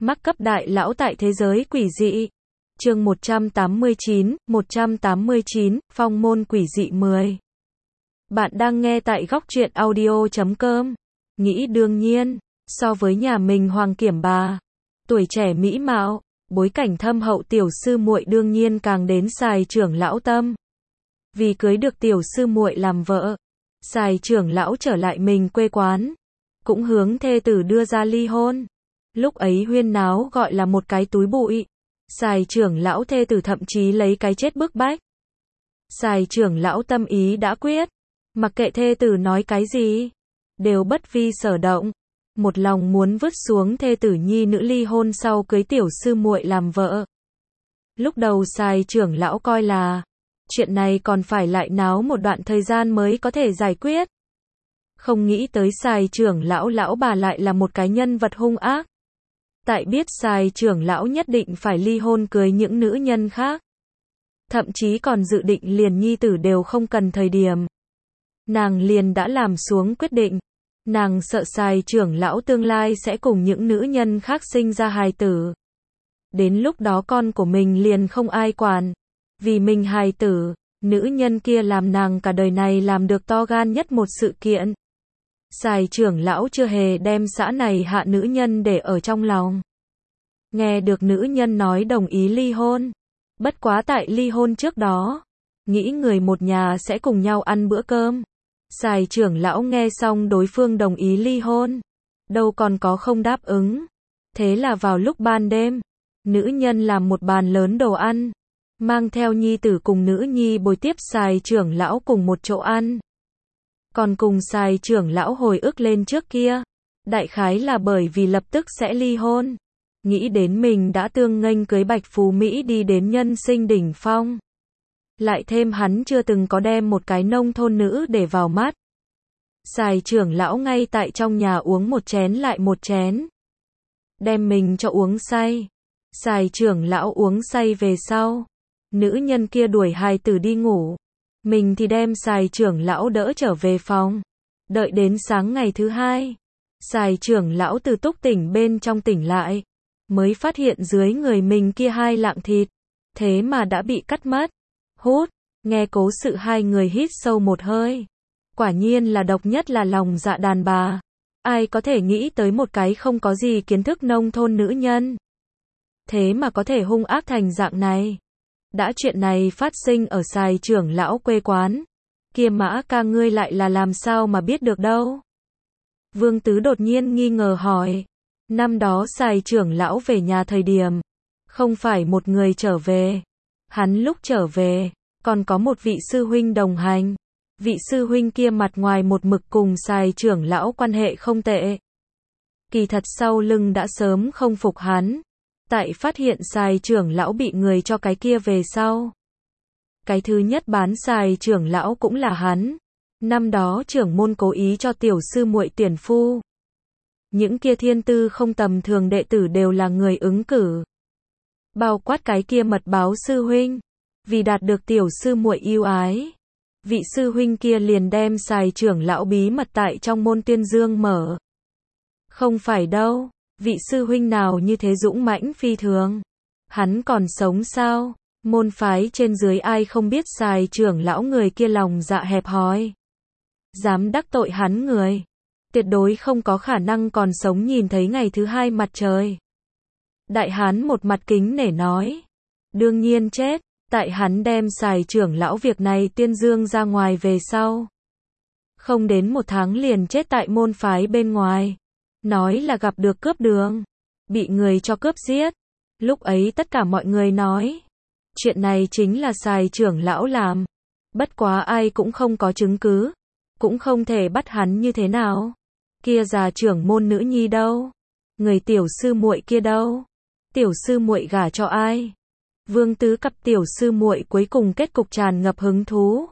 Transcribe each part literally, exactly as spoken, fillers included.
Mắc cấp đại lão tại thế giới quỷ dị. Chương một trăm tám mươi chín, một trăm tám mươi chín, Phong môn quỷ dị mười. Bạn đang nghe tại góc truyện audio chấm com. Nghĩ đương nhiên, so với nhà mình Hoàng Kiểm bà, tuổi trẻ mỹ mạo, bối cảnh thâm hậu tiểu sư muội đương nhiên càng đến Sài trưởng lão tâm. Vì cưới được tiểu sư muội làm vợ, Sài trưởng lão trở lại mình quê quán, cũng hướng thê tử đưa ra ly hôn. Lúc ấy huyên náo gọi là một cái túi bụi. Sài trưởng lão thê tử thậm chí lấy cái chết bức bách. Sài trưởng lão tâm ý đã quyết, mặc kệ thê tử nói cái gì, đều bất vi sở động, một lòng muốn vứt xuống thê tử nhi nữ ly hôn sau cưới tiểu sư muội làm vợ. Lúc đầu Sài trưởng lão coi là chuyện này còn phải lại náo một đoạn thời gian mới có thể giải quyết. Không nghĩ tới Sài trưởng lão lão bà lại là một cái nhân vật hung ác. Tại biết Sài trưởng lão nhất định phải ly hôn cưới những nữ nhân khác, thậm chí còn dự định liền nhi tử đều không cần thời điểm, nàng liền đã làm xuống quyết định. Nàng sợ Sài trưởng lão tương lai sẽ cùng những nữ nhân khác sinh ra hài tử. Đến lúc đó con của mình liền không ai quản. Vì mình hài tử, nữ nhân kia làm nàng cả đời này làm được to gan nhất một sự kiện. Sài trưởng lão chưa hề đem xã này hạ nữ nhân để ở trong lòng. Nghe được nữ nhân nói đồng ý ly hôn. Bất quá tại ly hôn trước đó, nghĩ người một nhà sẽ cùng nhau ăn bữa cơm. Sài trưởng lão nghe xong đối phương đồng ý ly hôn, đâu còn có không đáp ứng. Thế là vào lúc ban đêm, nữ nhân làm một bàn lớn đồ ăn, mang theo nhi tử cùng nữ nhi bồi tiếp Sài trưởng lão cùng một chỗ ăn. Còn cùng Sài trưởng lão hồi ức lên trước kia, đại khái là bởi vì lập tức sẽ ly hôn, nghĩ đến mình đã tương nghênh cưới Bạch Phú Mỹ đi đến nhân sinh đỉnh phong. Lại thêm hắn chưa từng có đem một cái nông thôn nữ để vào mắt. Sài trưởng lão ngay tại trong nhà uống một chén lại một chén, đem mình cho uống say. Sài trưởng lão uống say về sau, nữ nhân kia đuổi hài tử đi ngủ, mình thì đem Sài trưởng lão đỡ trở về phòng. Đợi đến sáng ngày thứ hai, Sài trưởng lão từ túc tỉnh bên trong tỉnh lại, mới phát hiện dưới người mình kia hai lạng thịt, thế mà đã bị cắt mất. Hút, nghe cố sự hai người hít sâu một hơi. Quả nhiên là độc nhất là lòng dạ đàn bà. Ai có thể nghĩ tới một cái không có gì kiến thức nông thôn nữ nhân, thế mà có thể hung ác thành dạng này. Đã chuyện này phát sinh ở Sài trưởng lão quê quán, kia Mã ca ngươi lại là làm sao mà biết được đâu? Vương Tứ đột nhiên nghi ngờ hỏi. Năm đó Sài trưởng lão về nhà thời điểm, không phải một người trở về. Hắn lúc trở về, còn có một vị sư huynh đồng hành. Vị sư huynh kia mặt ngoài một mực cùng Sài trưởng lão quan hệ không tệ, kỳ thật sau lưng đã sớm không phục hắn. Tại phát hiện Sài trưởng lão bị người cho cái kia về sau, cái thứ nhất bán Sài trưởng lão cũng là hắn. Năm đó trưởng môn cố ý cho tiểu sư muội tuyển phu. Những kia thiên tư không tầm thường đệ tử đều là người ứng cử, bao quát cái kia mật báo sư huynh. Vì đạt được tiểu sư muội yêu ái, vị sư huynh kia liền đem Sài trưởng lão bí mật tại trong môn tuyên dương mở. Không phải đâu, vị sư huynh nào như thế dũng mãnh phi thường. Hắn còn sống sao? Môn phái trên dưới ai không biết Sài trưởng lão người kia lòng dạ hẹp hòi, dám đắc tội hắn người, tuyệt đối không có khả năng còn sống nhìn thấy ngày thứ hai mặt trời. Đại hán một mặt kính nể nói, đương nhiên chết. Tại hắn đem Sài trưởng lão việc này tuyên dương ra ngoài về sau, không đến một tháng liền chết tại môn phái bên ngoài. Nói là gặp được cướp đường, bị người cho cướp giết. Lúc ấy tất cả mọi người nói, chuyện này chính là Sài trưởng lão làm. Bất quá ai cũng không có chứng cứ, cũng không thể bắt hắn như thế nào. Kia già trưởng môn nữ nhi đâu? Người tiểu sư muội kia đâu? Tiểu sư muội gả cho ai? Vương Tứ cặp tiểu sư muội cuối cùng kết cục tràn ngập hứng thú.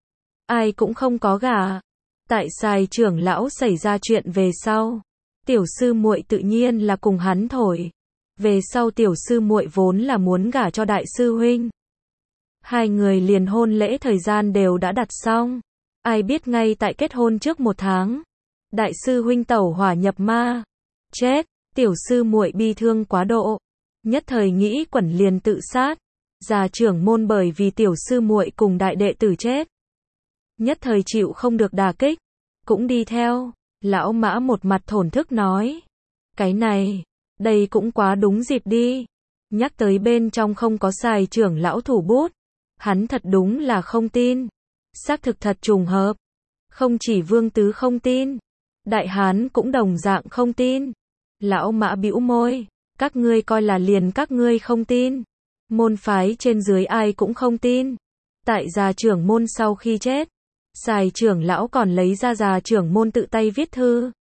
Ai cũng không có gả. Tại Sài trưởng lão xảy ra chuyện về sau, tiểu sư muội tự nhiên là cùng hắn thổi. Về sau tiểu sư muội vốn là muốn gả cho đại sư huynh. Hai người liền hôn lễ thời gian đều đã đặt xong. Ai biết ngay tại kết hôn trước một tháng, đại sư huynh tẩu hỏa nhập ma, chết. Tiểu sư muội bi thương quá độ, nhất thời nghĩ quẩn liền tự sát. Già trưởng môn bởi vì tiểu sư muội cùng đại đệ tử chết, nhất thời chịu không được đả kích, cũng đi theo. Lão Mã một mặt thổn thức nói, cái này, đây cũng quá đúng dịp đi. Nhắc tới bên trong không có Sài trưởng lão thủ bút, hắn thật đúng là không tin. Xác thực thật trùng hợp. Không chỉ Vương Tứ không tin, Đại Hán cũng đồng dạng không tin. Lão Mã bĩu môi, các ngươi coi là liền các ngươi không tin. Môn phái trên dưới ai cũng không tin. Tại già trưởng môn sau khi chết, Sài trưởng lão còn lấy ra già trưởng môn tự tay viết thư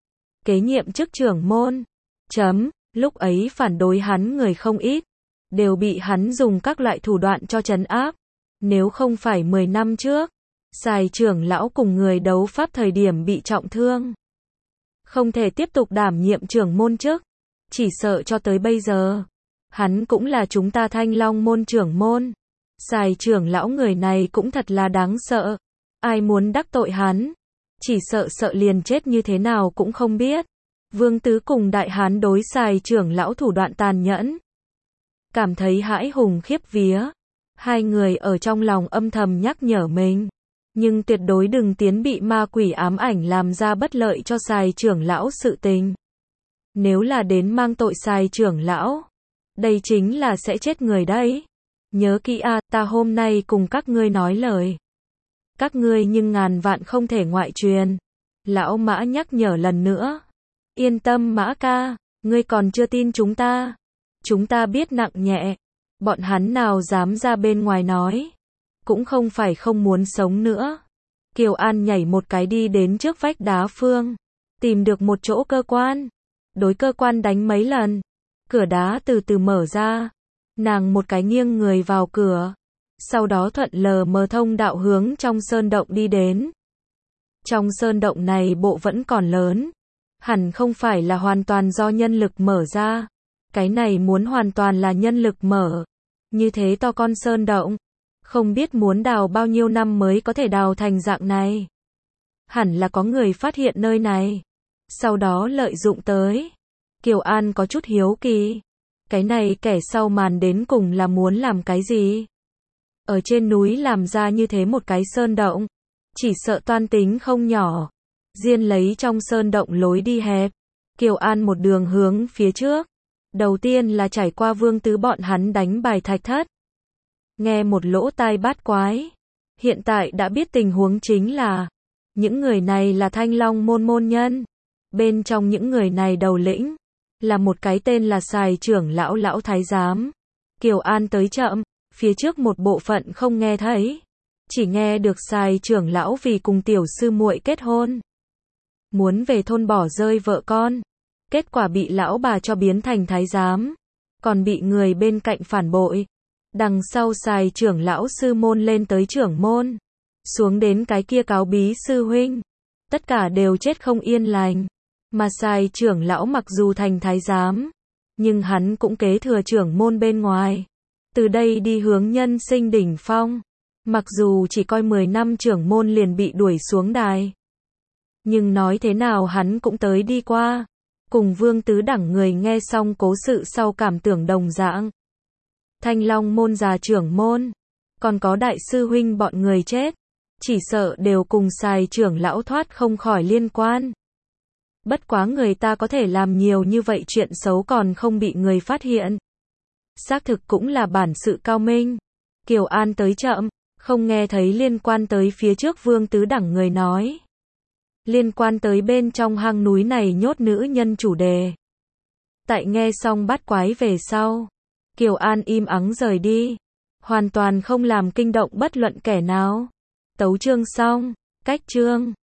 kế nhiệm chức trưởng môn. Chấm, lúc ấy phản đối hắn người không ít, đều bị hắn dùng các loại thủ đoạn cho trấn áp. Nếu không phải mười năm trước, Sài trưởng lão cùng người đấu pháp thời điểm bị trọng thương, không thể tiếp tục đảm nhiệm trưởng môn chức, chỉ sợ cho tới bây giờ, hắn cũng là chúng ta Thanh Long môn trưởng môn. Sài trưởng lão người này cũng thật là đáng sợ. Ai muốn đắc tội hắn, chỉ sợ sợ liền chết như thế nào cũng không biết. Vương Tứ cùng Đại Hán đối Sài trưởng lão thủ đoạn tàn nhẫn, cảm thấy hãi hùng khiếp vía. Hai người ở trong lòng âm thầm nhắc nhở mình, nhưng tuyệt đối đừng tiến bị ma quỷ ám ảnh làm ra bất lợi cho Sài trưởng lão sự tình. Nếu là đến mang tội Sài trưởng lão, đây chính là sẽ chết người đấy. Nhớ kỹ a, ta hôm nay cùng các ngươi nói lời, các ngươi nhưng ngàn vạn không thể ngoại truyền. Lão Mã nhắc nhở lần nữa. Yên tâm Mã ca, ngươi còn chưa tin chúng ta. Chúng ta biết nặng nhẹ. Bọn hắn nào dám ra bên ngoài nói. Cũng không phải không muốn sống nữa. Kiều An nhảy một cái đi đến trước vách đá phương, tìm được một chỗ cơ quan. Đối cơ quan đánh mấy lần, cửa đá từ từ mở ra. Nàng một cái nghiêng người vào cửa, sau đó thuận lờ mờ thông đạo hướng trong sơn động đi đến. Trong sơn động này bộ vẫn còn lớn, hẳn không phải là hoàn toàn do nhân lực mở ra. Cái này muốn hoàn toàn là nhân lực mở. Như thế to con sơn động, không biết muốn đào bao nhiêu năm mới có thể đào thành dạng này. Hẳn là có người phát hiện nơi này, sau đó lợi dụng tới. Kiều An có chút hiếu kỳ. Cái này kẻ sau màn đến cùng là muốn làm cái gì? Ở trên núi làm ra như thế một cái sơn động, chỉ sợ toan tính không nhỏ. Riêng lấy trong sơn động lối đi hẹp, Kiều An một đường hướng phía trước. Đầu tiên là trải qua Vương Tứ bọn hắn đánh bài thạch thất. Nghe một lỗ tai bát quái. Hiện tại đã biết tình huống chính là, những người này là Thanh Long môn môn nhân. Bên trong những người này đầu lĩnh là một cái tên là Sài trưởng lão lão thái giám. Kiều An tới chậm, phía trước một bộ phận không nghe thấy, chỉ nghe được Sài trưởng lão vì cùng tiểu sư muội kết hôn, muốn về thôn bỏ rơi vợ con, kết quả bị lão bà cho biến thành thái giám, còn bị người bên cạnh phản bội. Đằng sau Sài trưởng lão sư môn lên tới trưởng môn, xuống đến cái kia cáo bí sư huynh, tất cả đều chết không yên lành. Mà Sài trưởng lão mặc dù thành thái giám, nhưng hắn cũng kế thừa trưởng môn bên ngoài, từ đây đi hướng nhân sinh đỉnh phong. Mặc dù chỉ coi mười năm trưởng môn liền bị đuổi xuống đài, nhưng nói thế nào hắn cũng tới đi qua. Cùng Vương Tứ đẳng người nghe xong cố sự sau cảm tưởng đồng dạng. Thanh Long môn già trưởng môn, còn có đại sư huynh bọn người chết, chỉ sợ đều cùng Sài trưởng lão thoát không khỏi liên quan. Bất quá người ta có thể làm nhiều như vậy chuyện xấu còn không bị người phát hiện, xác thực cũng là bản sự cao minh. Kiều An tới chậm, không nghe thấy liên quan tới phía trước Vương Tứ đẳng người nói. Liên quan tới bên trong hang núi này nhốt nữ nhân chủ đề. Tại nghe xong bát quái về sau, Kiều An im ắng rời đi, hoàn toàn không làm kinh động bất luận kẻ nào. Tấu chương xong, cách chương.